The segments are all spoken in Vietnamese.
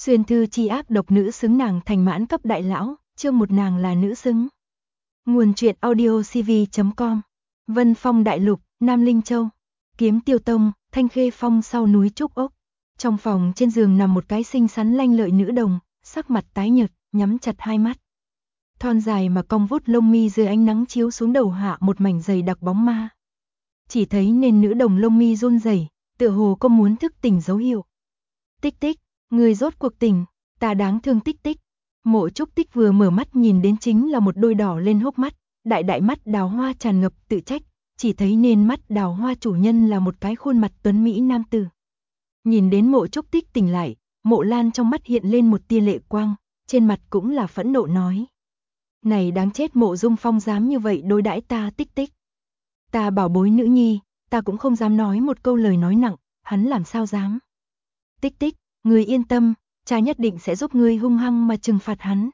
Xuyên thư chi ác độc nữ xứng nàng thành mãn cấp đại lão, chương một nàng là nữ xứng. Nguồn truyện audio cv.com. Vân Phong Đại Lục, Nam Linh Châu, Kiếm Tiêu Tông, Thanh Khê Phong sau núi Trúc Ốc. Trong phòng trên giường nằm một cái xinh xắn lanh lợi nữ đồng, sắc mặt tái nhợt, nhắm chặt hai mắt. Thon dài mà cong vút lông mi dưới ánh nắng chiếu xuống đầu hạ một mảnh dày đặc bóng ma. Chỉ thấy nên nữ đồng lông mi run rẩy, tựa hồ có muốn thức tỉnh dấu hiệu. Tích tích, người rốt cuộc tỉnh, ta đáng thương tích tích. Mộ Trúc Tích vừa mở mắt nhìn đến chính là một đôi đỏ lên hốc mắt, đại đại mắt đào hoa tràn ngập tự trách, chỉ thấy nên mắt đào hoa chủ nhân là một cái khuôn mặt tuấn mỹ nam tử. Nhìn đến Mộ Trúc Tích tỉnh lại, Mộ Lan trong mắt hiện lên một tia lệ quang, trên mặt cũng là phẫn nộ nói. Này đáng chết, Mộ Dung Phong dám như vậy đối đãi ta tích tích. Ta bảo bối nữ nhi, ta cũng không dám nói một câu lời nói nặng, hắn làm sao dám. Tích tích, ngươi yên tâm, cha nhất định sẽ giúp ngươi hung hăng mà trừng phạt hắn.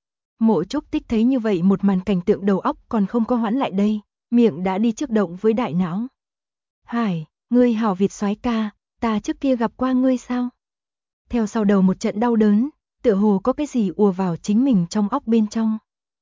Mộ Trúc Tích thấy như vậy một màn cảnh tượng đầu óc còn không có hoãn lại đây, miệng đã đi trước động với đại não. Hải, ngươi hảo Việt soái ca, ta trước kia gặp qua ngươi sao? Theo sau đầu một trận đau đớn, tựa hồ có cái gì ùa vào chính mình trong óc bên trong.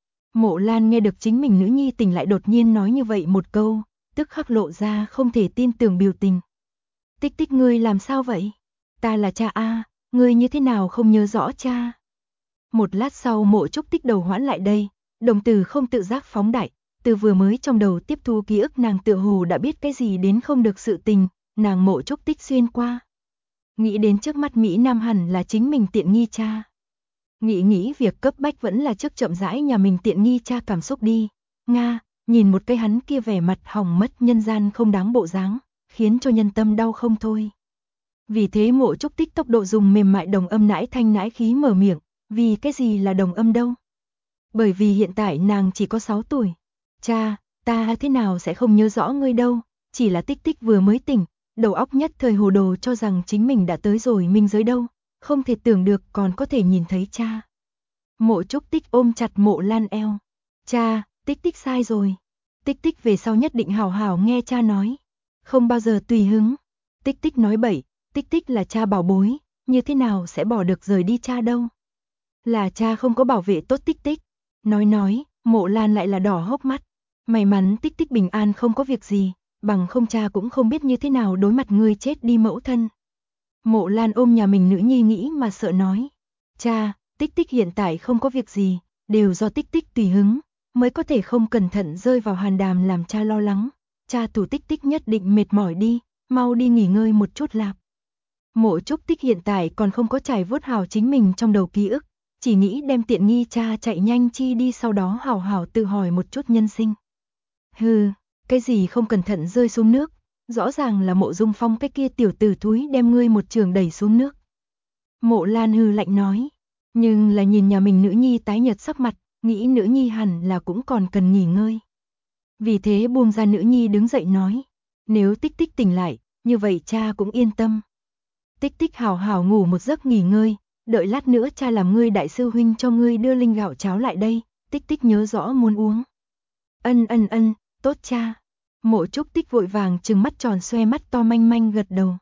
Mộ Lan nghe được chính mình nữ nhi tỉnh lại đột nhiên nói như vậy một câu, tức khắc lộ ra không thể tin tưởng biểu tình. Tích tích, ngươi làm sao vậy? Ta là cha a, ngươi như thế nào không nhớ rõ cha? Một lát sau Mộ Trúc Tích đầu hoãn lại đây, đồng tử không tự giác phóng đại, từ vừa mới trong đầu tiếp thu ký ức nàng tựa hồ đã biết cái gì đến không được sự tình, nàng Mộ Trúc Tích xuyên qua. Nghĩ đến trước mắt Mỹ Nam hẳn là chính mình tiện nghi cha. Nghĩ việc cấp bách vẫn là trước chậm rãi nhà mình tiện nghi cha cảm xúc đi. Nga, nhìn một cái hắn kia vẻ mặt hỏng mất nhân gian không đáng bộ dáng, khiến cho nhân tâm đau không thôi. Vì thế Mộ Trúc Tích tốc độ dùng mềm mại đồng âm nãi thanh nãi khí mở miệng, vì cái gì là đồng âm đâu? Bởi vì hiện tại nàng chỉ có 6 tuổi. Cha, ta thế nào sẽ không nhớ rõ ngươi đâu, chỉ là Tích tích vừa mới tỉnh, đầu óc nhất thời hồ đồ cho rằng chính mình đã tới rồi minh giới đâu, không thể tưởng được còn có thể nhìn thấy cha. Mộ Trúc Tích ôm chặt Mộ Lan eo. Cha, Tích tích sai rồi. Tích tích về sau nhất định hảo hảo nghe cha nói, không bao giờ tùy hứng. Tích tích nói bậy, Tích tích là cha bảo bối, như thế nào sẽ bỏ được rời đi cha đâu. Là cha không có bảo vệ tốt Tích tích. Nói, Mộ Lan lại là đỏ hốc mắt. May mắn Tích tích bình an không có việc gì, bằng không cha cũng không biết như thế nào đối mặt ngươi chết đi mẫu thân. Mộ Lan ôm nhà mình nữ nhi nghĩ mà sợ nói. Cha, Tích tích hiện tại không có việc gì, đều do Tích tích tùy hứng, mới có thể không cẩn thận rơi vào hàn đàm làm cha lo lắng. Cha thủ Tích tích nhất định mệt mỏi đi, mau đi nghỉ ngơi một chút lạp. Mộ Trúc Tích hiện tại còn không có trải vuốt hào chính mình trong đầu ký ức, chỉ nghĩ đem tiện nghi cha chạy nhanh chi đi, sau đó hào hào tự hỏi một chút nhân sinh. Hừ, cái gì không cẩn thận rơi xuống nước, rõ ràng là Mộ Dung Phong cái kia tiểu tử thúi đem ngươi một trường đẩy xuống nước. Mộ Lan hừ lạnh nói, nhưng là nhìn nhà mình nữ nhi tái nhợt sắc mặt, nghĩ nữ nhi hẳn là cũng còn cần nghỉ ngơi. Vì thế buông ra nữ nhi đứng dậy nói, nếu Tích tích tỉnh lại, như vậy cha cũng yên tâm. Tích tích hào hào ngủ một giấc nghỉ ngơi, đợi lát nữa cha làm ngươi đại sư huynh cho ngươi đưa linh gạo cháo lại đây, Tích tích nhớ rõ muốn uống. Ân, tốt cha. Mộ Trúc Tích vội vàng trừng mắt tròn xoe mắt to manh manh gật đầu.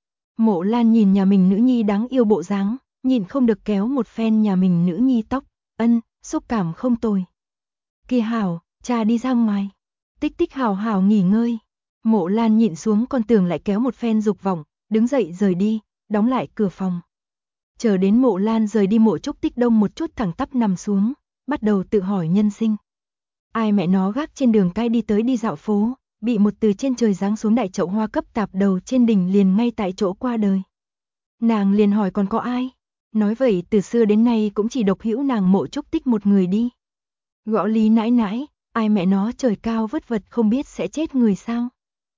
Mộ Lan nhìn nhà mình nữ nhi đáng yêu bộ dáng, nhìn không được kéo một phen nhà mình nữ nhi tóc, xúc cảm không tồi. Kia hảo, cha đi ra ngoài. Tích tích hào hào nghỉ ngơi. Mộ Lan nhịn xuống con tường lại kéo một phen dục vọng, đứng dậy rời đi, đóng lại cửa phòng. Chờ đến Mộ Lan rời đi, Mộ Trúc Tích đông một chút thẳng tắp nằm xuống, bắt đầu tự hỏi nhân sinh. Ai mẹ nó gác trên đường cái đi tới đi dạo phố, bị một từ trên trời giáng xuống đại chậu hoa cấp tạp đầu trên đỉnh liền ngay tại chỗ qua đời. Nàng liền hỏi còn có ai? Nói vậy từ xưa đến nay cũng chỉ độc hữu nàng Mộ Trúc Tích một người đi. Gõ lý nãi nãi, ai mẹ nó trời cao vất vật không biết sẽ chết người sao?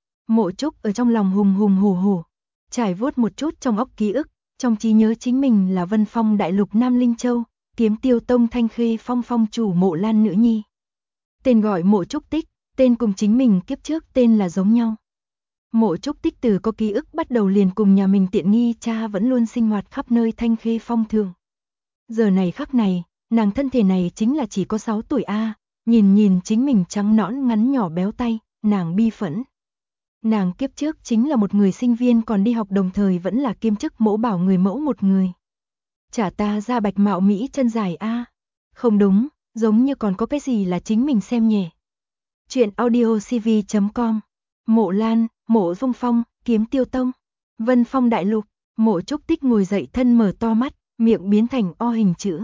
Mộ Trúc ở trong lòng hùng hùng hổ hổ, trải vuốt một chút trong óc ký ức, trong trí nhớ chính mình là Vân Phong Đại Lục Nam Linh Châu, Kiếm Tiêu Tông Thanh Khê Phong phong chủ Mộ Lan nữ nhi. Tên gọi Mộ Trúc Tích, tên cùng chính mình kiếp trước tên là giống nhau. Mộ Trúc Tích từ có ký ức bắt đầu liền cùng nhà mình tiện nghi cha vẫn luôn sinh hoạt khắp nơi Thanh Khê Phong thường. Giờ này khắc này, nàng thân thể này chính là chỉ có 6 tuổi a, nhìn chính mình trắng nõn ngắn nhỏ béo tay, nàng bi phẫn. Nàng kiếp trước chính là một người sinh viên còn đi học đồng thời vẫn là kiêm chức mẫu bảo người mẫu một người. Trả ta ra bạch mạo Mỹ chân dài a. Không đúng, giống như còn có cái gì là chính mình xem nhẹ. Chuyện audiocv.com. Mộ Lan, Mộ Dung Phong, Kiếm Tiêu Tông, Vân Phong Đại Lục. Mộ Trúc Tích ngồi dậy thân mở to mắt, miệng biến thành O hình chữ.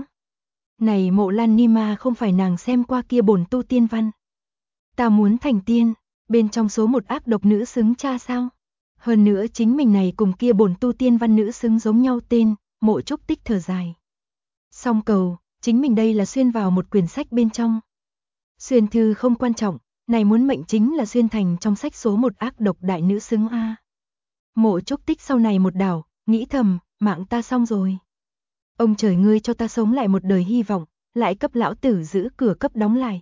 Này Mộ Lan ni ma, không phải nàng xem qua kia bổn tu tiên văn. Ta muốn thành tiên, bên trong số một ác độc nữ xứng cha sao? Hơn nữa chính mình này cùng kia bổn tu tiên văn nữ xứng giống nhau tên. Mộ Trúc Tích thở dài. Song cầu, chính mình đây là xuyên vào một quyển sách bên trong. Xuyên thư không quan trọng, này muốn mệnh chính là xuyên thành trong sách số một ác độc đại nữ xứng a. Mộ Trúc Tích sau này một đảo, nghĩ thầm, mạng ta xong rồi. Ông trời ngươi cho ta sống lại một đời hy vọng, lại cấp lão tử giữ cửa cấp đóng lại.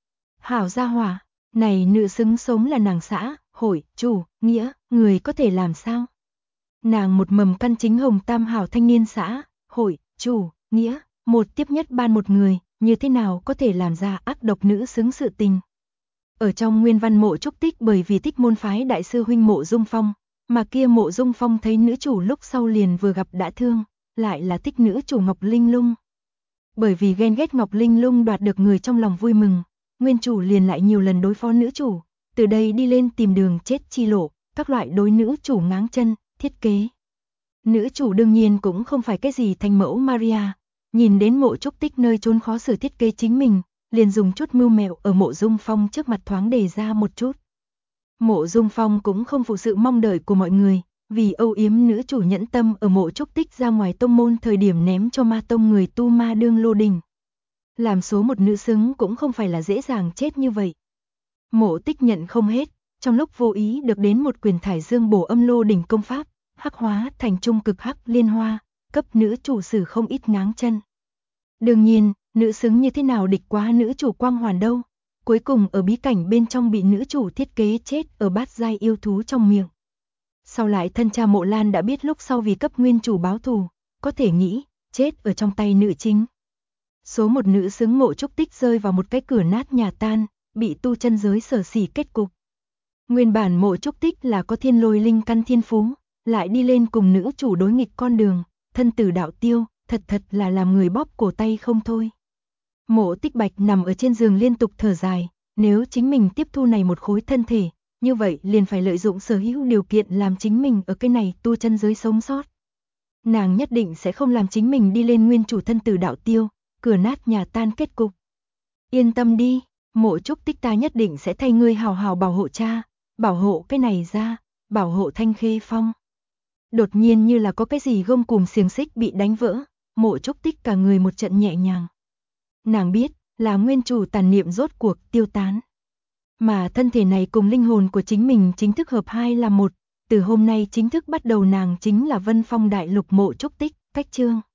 Hảo gia hỏa, này nữ xứng sống là nàng xã, hội, chủ, nghĩa, người có thể làm sao? Nàng một mầm căn chính hồng tam hảo thanh niên xã, hội, chủ, nghĩa, một tiếp nhất ban một người, như thế nào có thể làm ra ác độc nữ xứng sự tình. Ở trong nguyên văn Mộ Trúc Tích bởi vì thích môn phái đại sư huynh Mộ Dung Phong, mà kia Mộ Dung Phong thấy nữ chủ lúc sau liền vừa gặp đã thương, lại là thích nữ chủ Ngọc Linh Lung. Bởi vì ghen ghét Ngọc Linh Lung đoạt được người trong lòng vui mừng, nguyên chủ liền lại nhiều lần đối phó nữ chủ, từ đây đi lên tìm đường chết chi lộ, các loại đối nữ chủ ngáng chân, thiết kế. Nữ chủ đương nhiên cũng không phải cái gì thành mẫu Maria, nhìn đến Mộ Trúc Tích nơi trốn khó xử thiết kế chính mình, liền dùng chút mưu mẹo ở Mộ Dung Phong trước mặt thoáng đề ra một chút. Mộ Dung Phong cũng không phụ sự mong đợi của mọi người, vì âu yếm nữ chủ nhẫn tâm ở Mộ Trúc Tích ra ngoài tông môn thời điểm ném cho ma tông người tu ma đương lô đình. Làm số một nữ xứng cũng không phải là dễ dàng chết như vậy. Mộ Tích nhận không hết, trong lúc vô ý được đến một quyền thải dương bổ âm lô đỉnh công pháp, hắc hóa thành trung cực hắc liên hoa, cấp nữ chủ sử không ít ngáng chân. Đương nhiên, nữ xứng như thế nào địch quá nữ chủ quang hoàn đâu, cuối cùng ở bí cảnh bên trong bị nữ chủ thiết kế chết ở bát giai yêu thú trong miệng. Sau lại thân cha Mộ Lan đã biết lúc sau vì cấp nguyên chủ báo thù, có thể nghĩ, chết ở trong tay nữ chính. Số một nữ xứng Mộ Trúc Tích rơi vào một cái cửa nát nhà tan, bị tu chân giới sở sỉ kết cục. Nguyên bản Mộ Trúc Tích là có thiên lôi linh căn thiên phú, lại đi lên cùng nữ chủ đối nghịch con đường, thân tử đạo tiêu, thật là làm người bóp cổ tay không thôi. Mộ Tích Bạch nằm ở trên giường liên tục thở dài, nếu chính mình tiếp thu này một khối thân thể, như vậy liền phải lợi dụng sở hữu điều kiện làm chính mình ở cái này tu chân giới sống sót. Nàng nhất định sẽ không làm chính mình đi lên nguyên chủ thân tử đạo tiêu, cửa nát nhà tan kết cục. Yên tâm đi, Mộ Trúc Tích ta nhất định sẽ thay ngươi hào hào bảo hộ cha, bảo hộ cái này ra, bảo hộ Thanh Khê Phong. Đột nhiên như là có cái gì gông cùm xiềng xích bị đánh vỡ, Mộ Trúc Tích cả người một trận nhẹ nhàng. Nàng biết, là nguyên chủ tàn niệm rốt cuộc tiêu tán. Mà thân thể này cùng linh hồn của chính mình chính thức hợp hai là một, từ hôm nay chính thức bắt đầu nàng chính là Vân Phong Đại Lục Mộ Trúc Tích, cách chương.